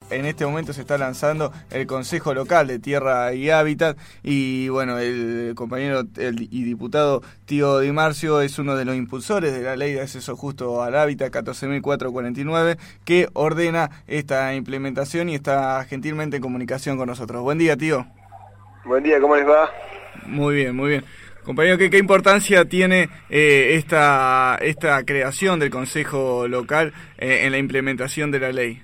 en este momento se está lanzando el Consejo Local de Tierra y Hábitat, y bueno, el compañero y diputado Tío Di Marcio es uno de los impulsores de la Ley de Acceso Justo al Hábitat 14.449, que ordena esta implementación y está gentilmente en comunicación con nosotros. Buen día, tío. Buen día, ¿cómo les va? Muy bien, muy bien. Compañero, ¿qué importancia tiene esta creación del Consejo Local en la implementación de la ley?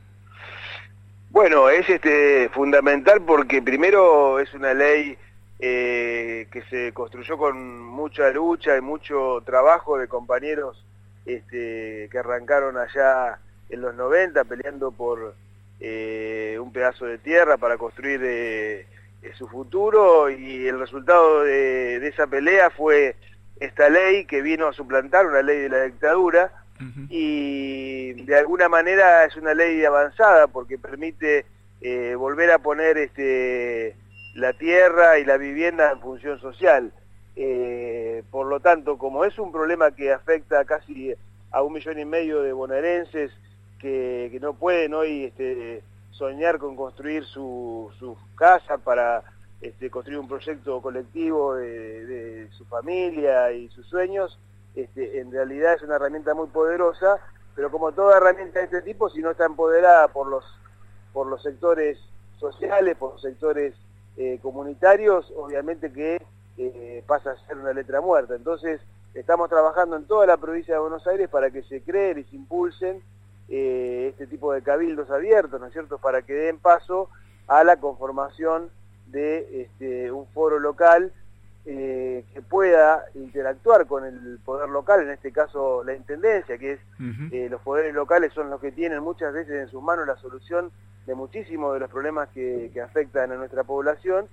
Bueno, es fundamental porque primero es una ley que se construyó con mucha lucha y mucho trabajo de compañeros que arrancaron allá en los 90 peleando por un pedazo de tierra para construir su futuro, y el resultado de esa pelea fue esta ley que vino a suplantar una ley de la dictadura. Uh-huh. Y de alguna manera es una ley avanzada porque permite volver a poner la tierra y la vivienda en función social. Por lo tanto, como es un problema que afecta casi a 1,5 millones de bonaerenses que no pueden hoy soñar con construir su casa para construir un proyecto colectivo de su familia y sus sueños, en realidad es una herramienta muy poderosa, pero como toda herramienta de este tipo, si no está empoderada por los sectores sociales, por los sectores comunitarios, obviamente que pasa a ser una letra muerta. Entonces estamos trabajando en toda la provincia de Buenos Aires para que se creen y se impulsen este tipo de cabildos abiertos, ¿no es cierto?, para que den paso a la conformación de un foro local que pueda interactuar con el poder local, en este caso la intendencia, que es los poderes locales son los que tienen muchas veces en sus manos la solución de muchísimos de los problemas que afectan a nuestra población,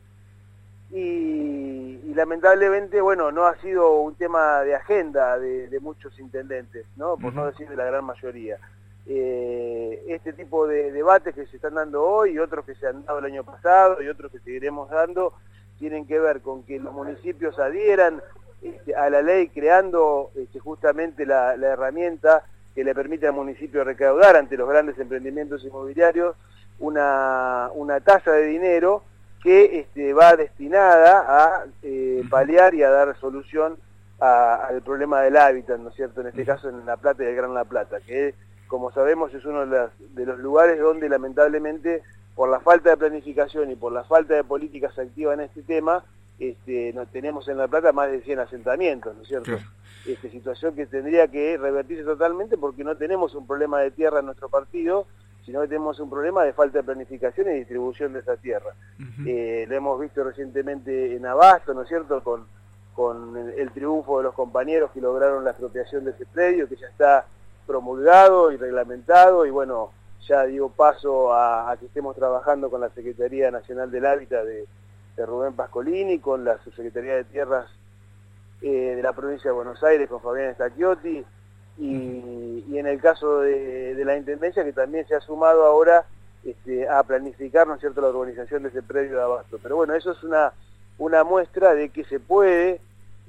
y lamentablemente, bueno, no ha sido un tema de agenda de muchos intendentes, ¿no?, por no decir de la gran mayoría. Este tipo de debates que se están dando hoy y otros que se han dado el año pasado y otros que seguiremos dando tienen que ver con que los municipios adhieran a la ley, creando justamente la herramienta que le permite al municipio recaudar ante los grandes emprendimientos inmobiliarios una tasa de dinero que va destinada a paliar y a dar solución al problema del hábitat, ¿no es cierto?, en este caso en La Plata y el Gran La Plata, que como sabemos es uno de los lugares donde lamentablemente por la falta de planificación y por la falta de políticas activas en este tema, tenemos en La Plata más de 100 asentamientos, ¿no es cierto? Claro. Situación que tendría que revertirse totalmente porque no tenemos un problema de tierra en nuestro partido, sino que tenemos un problema de falta de planificación y distribución de esa tierra. Lo hemos visto recientemente en Abasto, ¿no es cierto?, con el triunfo de los compañeros que lograron la expropiación de ese predio, que ya está promulgado y reglamentado, y bueno, ya dio paso a que estemos trabajando con la Secretaría Nacional del Hábitat de Rubén Pascolini, con la Subsecretaría de Tierras de la provincia de Buenos Aires, con Fabián Stacchiotti, y en el caso de la Intendencia, que también se ha sumado ahora a planificar, ¿no es cierto?, la urbanización de ese predio de Abasto. Pero bueno, eso es una muestra de que se puede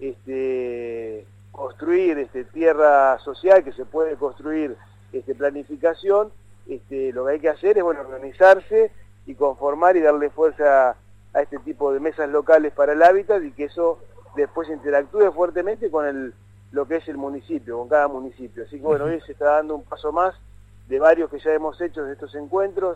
construir tierra social, que se puede construir planificación. Lo que hay que hacer es, bueno, organizarse y conformar y darle fuerza a este tipo de mesas locales para el hábitat, y que eso después interactúe fuertemente con lo que es el municipio, con cada municipio. Así que bueno, hoy se está dando un paso más de varios que ya hemos hecho de estos encuentros.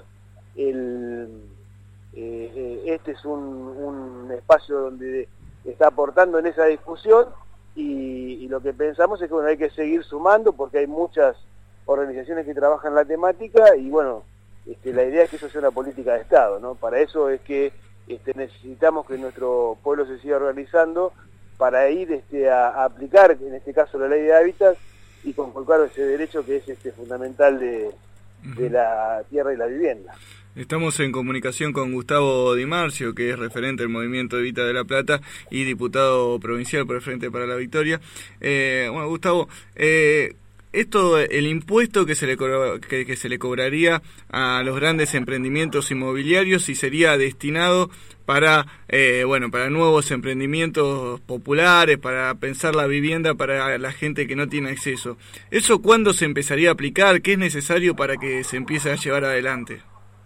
Este es un espacio donde está aportando en esa discusión, y lo que pensamos es que bueno, hay que seguir sumando porque hay muchas organizaciones que trabajan la temática, y bueno, la idea es que eso sea una política de Estado, ¿no? Para eso es que necesitamos que nuestro pueblo se siga organizando para ir a aplicar, en este caso, la ley de hábitat y conculcar ese derecho que es fundamental de la tierra y la vivienda. Estamos en comunicación con Gustavo Di Marcio, que es referente del Movimiento Evita de La Plata y diputado provincial por el Frente para la Victoria. Bueno, Gustavo, esto, el impuesto que se le cobraría a los grandes emprendimientos inmobiliarios, si sería destinado para nuevos emprendimientos populares, para pensar la vivienda para la gente que no tiene acceso. ¿Eso cuándo se empezaría a aplicar? ¿Qué es necesario para que se empiece a llevar adelante?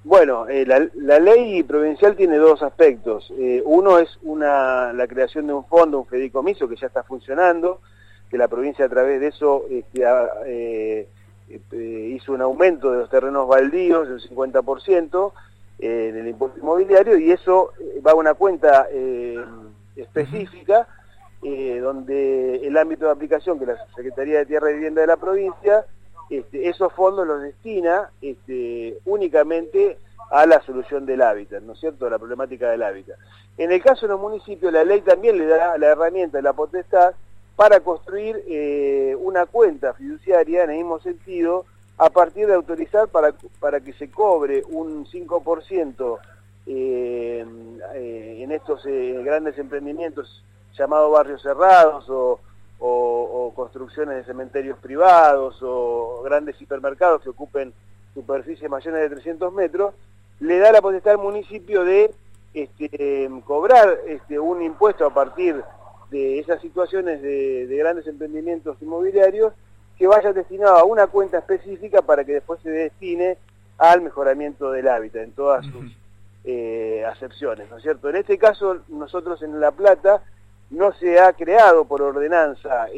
Bueno, la ley provincial tiene dos aspectos. Uno es la creación de un fondo, un fideicomiso que ya está funcionando, que la provincia a través de eso hizo un aumento de los terrenos baldíos del 50% en el impuesto inmobiliario, y eso va a una cuenta específica donde el ámbito de aplicación, que la Secretaría de Tierra y Vivienda de la provincia, esos fondos los destina únicamente a la solución del hábitat, ¿no es cierto?, la problemática del hábitat. En el caso de los municipios, la ley también le da la herramienta, la potestad, para construir una cuenta fiduciaria en el mismo sentido, a partir de autorizar para que se cobre un 5% en estos grandes emprendimientos llamados barrios cerrados o construcciones de cementerios privados o grandes hipermercados que ocupen superficies mayores de 300 metros, le da la potestad al municipio de cobrar un impuesto a partir de esas situaciones de grandes emprendimientos inmobiliarios, que vaya destinado a una cuenta específica para que después se destine al mejoramiento del hábitat en todas sus acepciones, ¿no es cierto? En este caso, nosotros en La Plata no se ha creado por ordenanza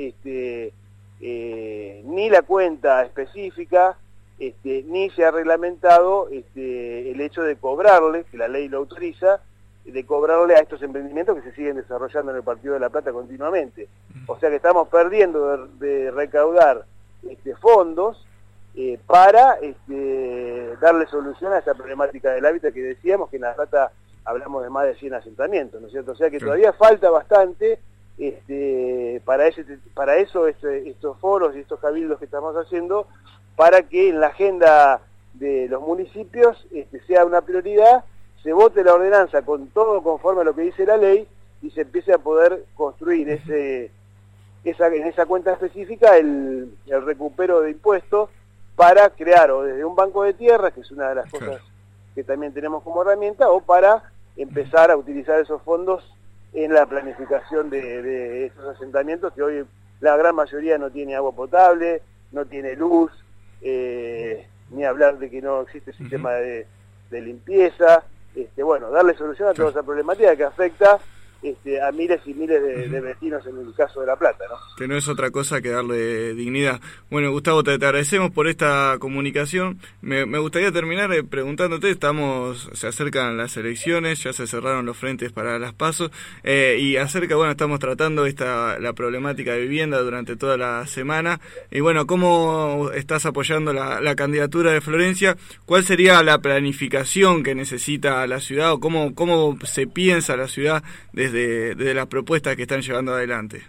ni la cuenta específica, ni se ha reglamentado el hecho de cobrarle, que la ley lo autoriza, de cobrarle a estos emprendimientos que se siguen desarrollando en el Partido de La Plata continuamente. O sea que estamos perdiendo de recaudar fondos para darle solución a esa problemática del hábitat, que decíamos que en La Plata hablamos de más de 100 asentamientos, ¿no es cierto? O sea que todavía falta bastante para estos foros y estos cabildos que estamos haciendo, para que en la agenda de los municipios sea una prioridad, se vote la ordenanza con todo conforme a lo que dice la ley y se empiece a poder construir en esa cuenta específica el recupero de impuestos para crear o desde un banco de tierras, que es una de las cosas que también tenemos como herramienta, o para empezar a utilizar esos fondos en la planificación de esos asentamientos que hoy la gran mayoría no tiene agua potable, no tiene luz, ni hablar de que no existe sistema de limpieza. Bueno, darle solución a toda esa problemática que afecta a miles y miles de vecinos en el caso de La Plata, ¿no? Que no es otra cosa que darle dignidad. Bueno, Gustavo, te agradecemos por esta comunicación. Me gustaría terminar preguntándote, se acercan las elecciones, ya se cerraron los frentes para las PASO, y estamos tratando la problemática de vivienda durante toda la semana, y bueno, ¿cómo estás apoyando la candidatura de Florencia? ¿Cuál sería la planificación que necesita la ciudad, o cómo se piensa la ciudad desde las propuestas que están llevando adelante?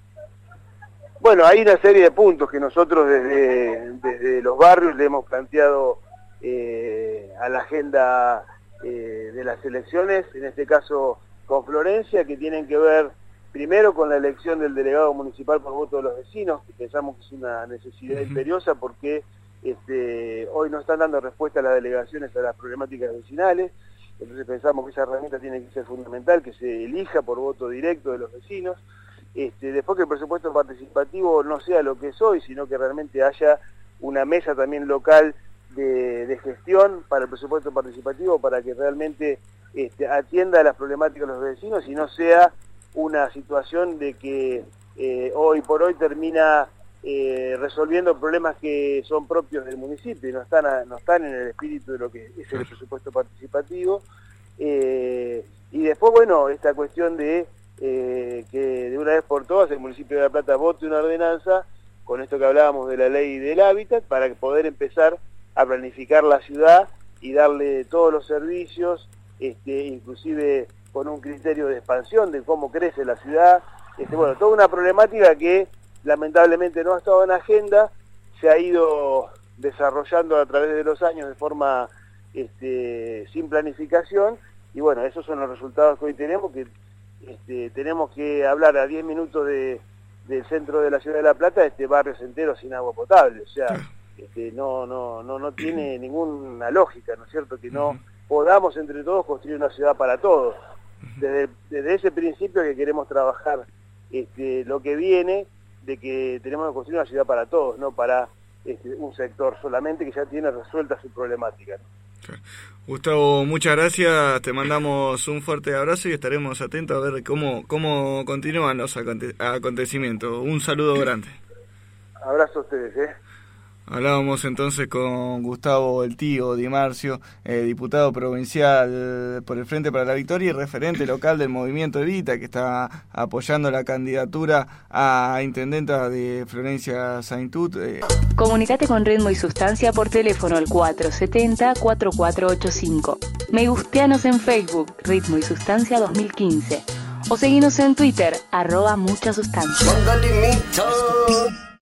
Bueno, hay una serie de puntos que nosotros desde los barrios le hemos planteado a la agenda de las elecciones, en este caso con Florencia, que tienen que ver primero con la elección del delegado municipal por voto de los vecinos, que pensamos que es una necesidad imperiosa porque hoy no están dando respuesta a las delegaciones a las problemáticas vecinales. Entonces pensamos que esa herramienta tiene que ser fundamental, que se elija por voto directo de los vecinos. Después que el presupuesto participativo no sea lo que es hoy, sino que realmente haya una mesa también local de gestión para el presupuesto participativo, para que realmente atienda a las problemáticas de los vecinos y no sea una situación de que hoy por hoy termina resolviendo problemas que son propios del municipio y no están en el espíritu de lo que es el presupuesto participativo. Y después, bueno, esta cuestión de que de una vez por todas el municipio de La Plata vote una ordenanza con esto que hablábamos de la ley del hábitat, para poder empezar a planificar la ciudad y darle todos los servicios, inclusive con un criterio de expansión de cómo crece la ciudad. Bueno, toda una problemática que lamentablemente no ha estado en agenda, se ha ido desarrollando a través de los años de forma sin planificación, y bueno, esos son los resultados que hoy tenemos, que tenemos que hablar a 10 minutos del centro de la ciudad de La Plata, barrios enteros sin agua potable. O sea, no tiene ninguna lógica, ¿no es cierto?, que no podamos entre todos construir una ciudad para todos. Desde ese principio que queremos trabajar lo que viene, de que tenemos que construir una ciudad para todos, no para un sector solamente que ya tiene resuelta su problemática, ¿no? Claro. Gustavo, muchas gracias, te mandamos un fuerte abrazo y estaremos atentos a ver cómo continúan los acontecimientos. Un saludo grande. Abrazo a ustedes, Hablábamos entonces con Gustavo el Tío Di Marcio, diputado provincial por el Frente para la Victoria y referente local del movimiento Evita, que está apoyando la candidatura a intendenta de Florencia Saintut. Comunicate con Ritmo y Sustancia por teléfono al 470-4485. Me gusteanos en Facebook, Ritmo y Sustancia 2015. O seguinos en Twitter, @muchasustancia.